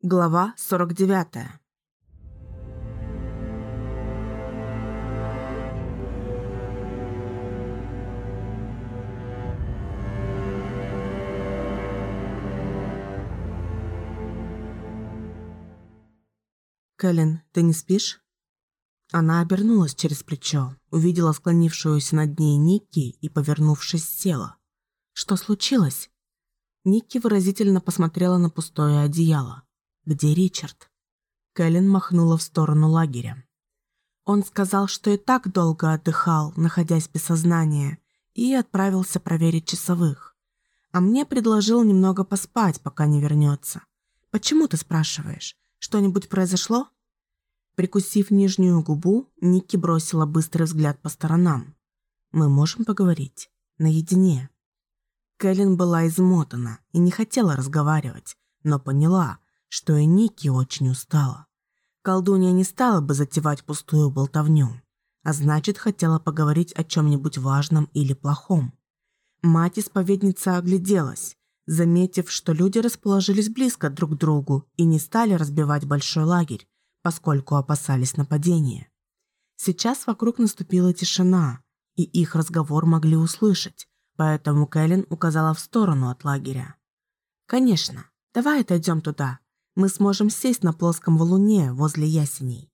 Глава 49. «Кэлен, ты не спишь?» Она обернулась через плечо, увидела склонившуюся над ней Никки и, повернувшись, села. «Что случилось?» Никки выразительно посмотрела на пустое одеяло. «Где Ричард?» Кэлен махнула в сторону лагеря. Он сказал, что и так долго отдыхал, находясь без сознания, и отправился проверить часовых. А мне предложил немного поспать, пока не вернется. «Почему ты спрашиваешь? Что-нибудь произошло?» Прикусив нижнюю губу, Никки бросила быстрый взгляд по сторонам. «Мы можем поговорить? Наедине?» Кэлен была измотана и не хотела разговаривать, но поняла, что и Никки очень устала. Колдунья не стала бы затевать пустую болтовню, а значит, хотела поговорить о чем-нибудь важном или плохом. Мать-исповедница огляделась, заметив, что люди расположились близко друг к другу и не стали разбивать большой лагерь, поскольку опасались нападения. Сейчас вокруг наступила тишина, и их разговор могли услышать, поэтому Кэлен указала в сторону от лагеря. «Конечно, давай отойдем туда. Мы сможем сесть на плоском валуне возле ясеней».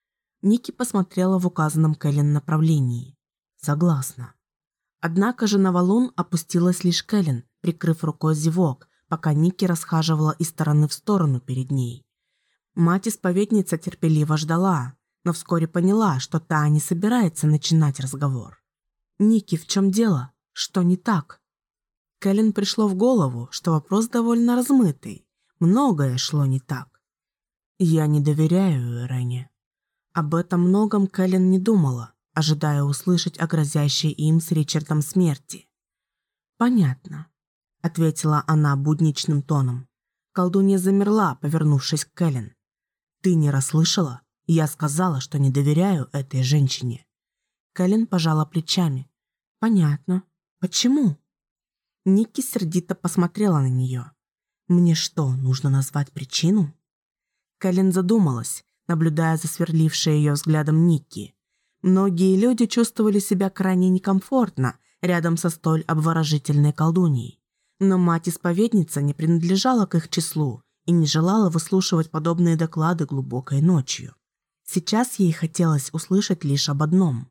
Никки посмотрела в указанном Кэлен направлении. «Согласна». Однако же на валун опустилась лишь Кэлен, прикрыв рукой зевок, пока Никки расхаживала из стороны в сторону перед ней. Мать-исповедница терпеливо ждала, но вскоре поняла, что та не собирается начинать разговор. «Никки, в чем дело? Что не так?» Кэлен пришло в голову, что вопрос довольно размытый. Многое шло не так. «Я не доверяю Ирене». Об этом многом Кэлен не думала, ожидая услышать о грозящей им с Ричардом смерти. «Понятно», — ответила она будничным тоном. Колдунья замерла, повернувшись к Кэлен. «Ты не расслышала? Я сказала, что не доверяю этой женщине». Кэлен пожала плечами. «Понятно. Почему?» Никки сердито посмотрела на нее. «Мне что, нужно назвать причину?» Кэлен задумалась, наблюдая за сверлившей ее взглядом Никки. Многие люди чувствовали себя крайне некомфортно рядом со столь обворожительной колдуньей. Но мать-исповедница не принадлежала к их числу и не желала выслушивать подобные доклады глубокой ночью. Сейчас ей хотелось услышать лишь об одном.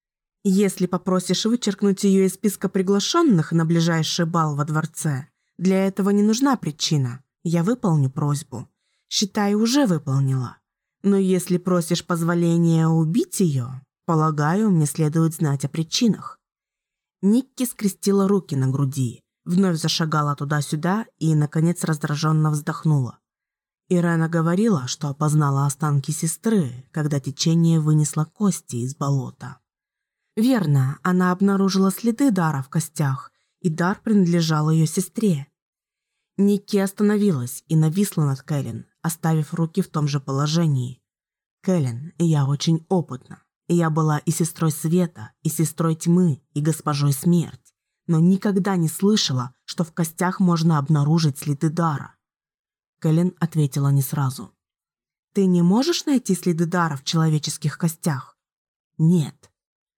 «Если попросишь вычеркнуть ее из списка приглашенных на ближайший бал во дворце, для этого не нужна причина. Я выполню просьбу. Считай, уже выполнила. Но если просишь позволения убить ее, полагаю, мне следует знать о причинах». Никки скрестила руки на груди, вновь зашагала туда-сюда и, наконец, раздраженно вздохнула. Ирена говорила, что опознала останки сестры, когда течение вынесло кости из болота. Верно, она обнаружила следы дара в костях, и дар принадлежал ее сестре. Никки остановилась и нависла над Кэлен, оставив руки в том же положении. «Кэлен, я очень опытна. Я была и сестрой света, и сестрой тьмы, и госпожой смерть, но никогда не слышала, что в костях можно обнаружить следы дара». Кэлен ответила не сразу. «Ты не можешь найти следы дара в человеческих костях?» «Нет».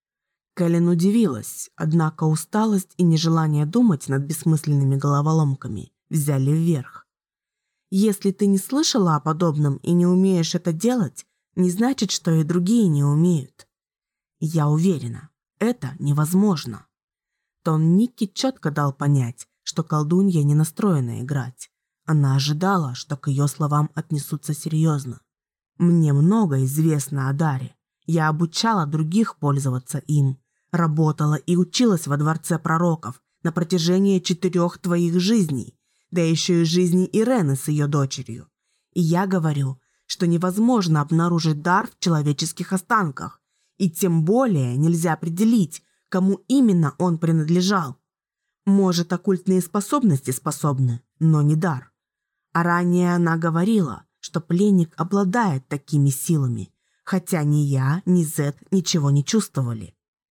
Кэлен удивилась, однако усталость и нежелание думать над бессмысленными головоломками взяли вверх. «Если ты не слышала о подобном и не умеешь это делать, не значит, что и другие не умеют. Я уверена, это невозможно». Тон Никки четко дал понять, что колдунья не настроена играть. Она ожидала, что к ее словам отнесутся серьезно. «Мне много известно о даре. Я обучала других пользоваться им. Работала и училась во дворце пророков на протяжении 4 твоих жизней, да еще и жизни Ирены с ее дочерью. И я говорю, что невозможно обнаружить дар в человеческих останках, и тем более нельзя определить, кому именно он принадлежал. Может, оккультные способности способны, но не дар. А ранее она говорила, что пленник обладает такими силами, хотя ни я, ни Зет ничего не чувствовали.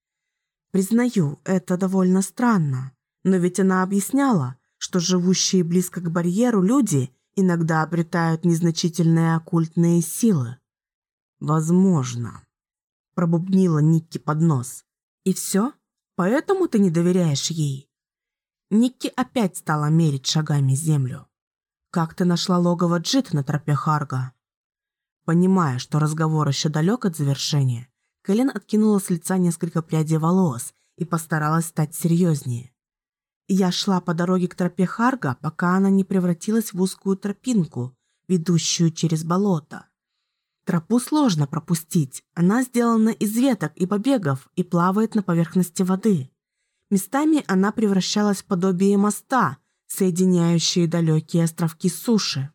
Признаю, это довольно странно, но ведь она объясняла, что живущие близко к барьеру люди иногда обретают незначительные оккультные силы. Возможно, пробубнила Никки под нос. И все? Поэтому ты не доверяешь ей? Никки опять стала мерить шагами землю. Как ты нашла логово Джит на тропе Харга? Понимая, что разговор еще далек от завершения, Кэлен откинула с лица несколько прядей волос и постаралась стать серьезнее. Я шла по дороге к тропе Харга, пока она не превратилась в узкую тропинку, ведущую через болото. Тропу сложно пропустить, она сделана из веток и побегов и плавает на поверхности воды. Местами она превращалась в подобие моста, соединяющие далекие островки суши.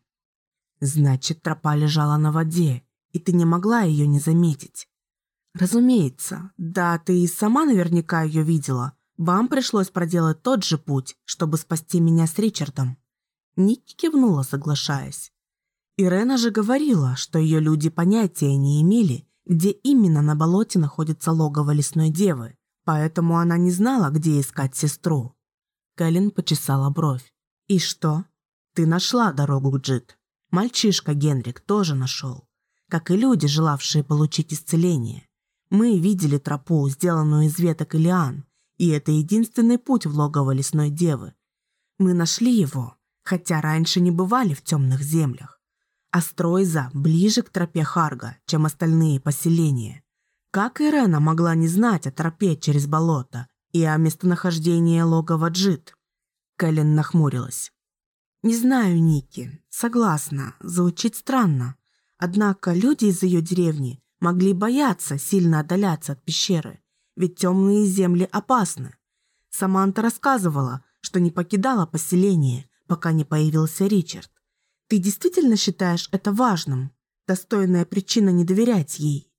Значит, тропа лежала на воде, и ты не могла ее не заметить. Разумеется, да, ты и сама наверняка ее видела. Вам пришлось проделать тот же путь, чтобы спасти меня с Ричардом. Никки кивнула, соглашаясь. Ирена же говорила, что ее люди понятия не имели, где именно на болоте находится логово лесной девы, поэтому она не знала, где искать сестру. Кэлен почесала бровь. И что? Ты нашла дорогу к Джит. Мальчишка Генрик тоже нашел. Как и люди, желавшие получить исцеление. Мы видели тропу, сделанную из веток и лиан, и это единственный путь в логово лесной девы. Мы нашли его, хотя раньше не бывали в темных землях. Астройза ближе к тропе Харга, чем остальные поселения. Как Ирена могла не знать о тропе через болото и о местонахождении логова Джит? Кэлен нахмурилась. Не знаю, Никки, согласна, звучит странно. Однако люди из ее деревни могли бояться сильно отдаляться от пещеры, ведь темные земли опасны. Саманта рассказывала, что не покидала поселение, пока не появился Ричард. Ты действительно считаешь это важным? Достойная причина не доверять ей?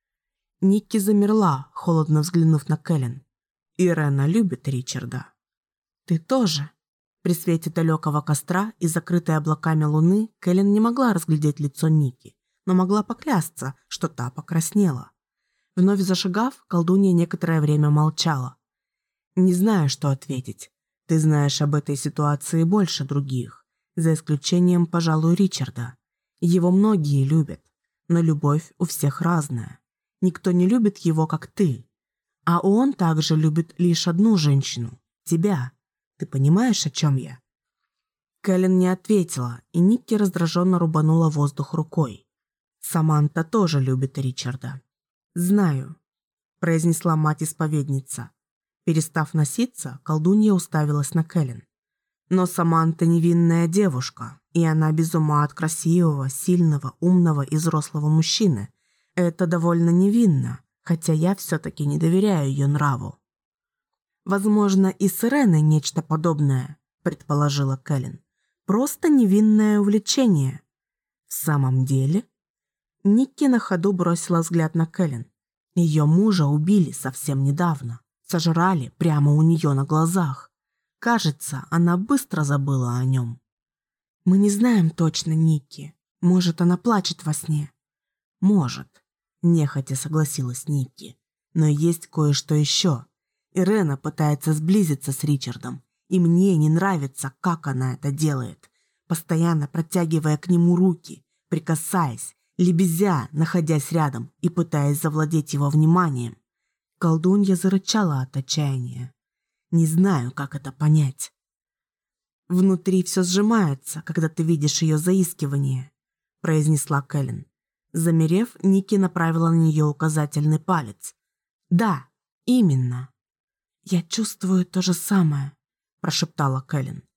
Никки замерла, холодно взглянув на Кэлен. Ирена любит Ричарда. Ты тоже. При свете далекого костра и закрытой облаками луны Кэлен не могла разглядеть лицо Никки, но могла поклясться, что та покраснела. Вновь зашагав, колдунья некоторое время молчала. «Не знаю, что ответить. Ты знаешь об этой ситуации больше других, за исключением, пожалуй, Ричарда. Его многие любят, но любовь у всех разная. Никто не любит его, как ты. А он также любит лишь одну женщину – тебя. Ты понимаешь, о чем я?» Кэлен не ответила, и Никки раздраженно рубанула воздух рукой. «Саманта тоже любит Ричарда». «Знаю», – произнесла мать-исповедница. Перестав носиться, колдунья уставилась на Кэлен. «Но Саманта невинная девушка, и она без ума от красивого, сильного, умного и взрослого мужчины. Это довольно невинно, хотя я все-таки не доверяю ее нраву». «Возможно, и с Иреной нечто подобное», – предположила Кэлен. «Просто невинное увлечение». «В самом деле?» Никки на ходу бросила взгляд на Кэлен. Ее мужа убили совсем недавно. Сожрали прямо у нее на глазах. Кажется, она быстро забыла о нем. «Мы не знаем точно, Никки. Может, она плачет во сне?» «Может», – нехотя согласилась Никки. «Но есть кое-что еще. Ирена пытается сблизиться с Ричардом, и мне не нравится, как она это делает, постоянно протягивая к нему руки, прикасаясь, лебезя, находясь рядом и пытаясь завладеть его вниманием». Колдунья зарычала от отчаяния. «Не знаю, как это понять». «Внутри все сжимается, когда ты видишь ее заискивание», – произнесла Кэлен. Замерев, Никки направила на нее указательный палец. «Да, именно». «Я чувствую то же самое», – прошептала Кэлен.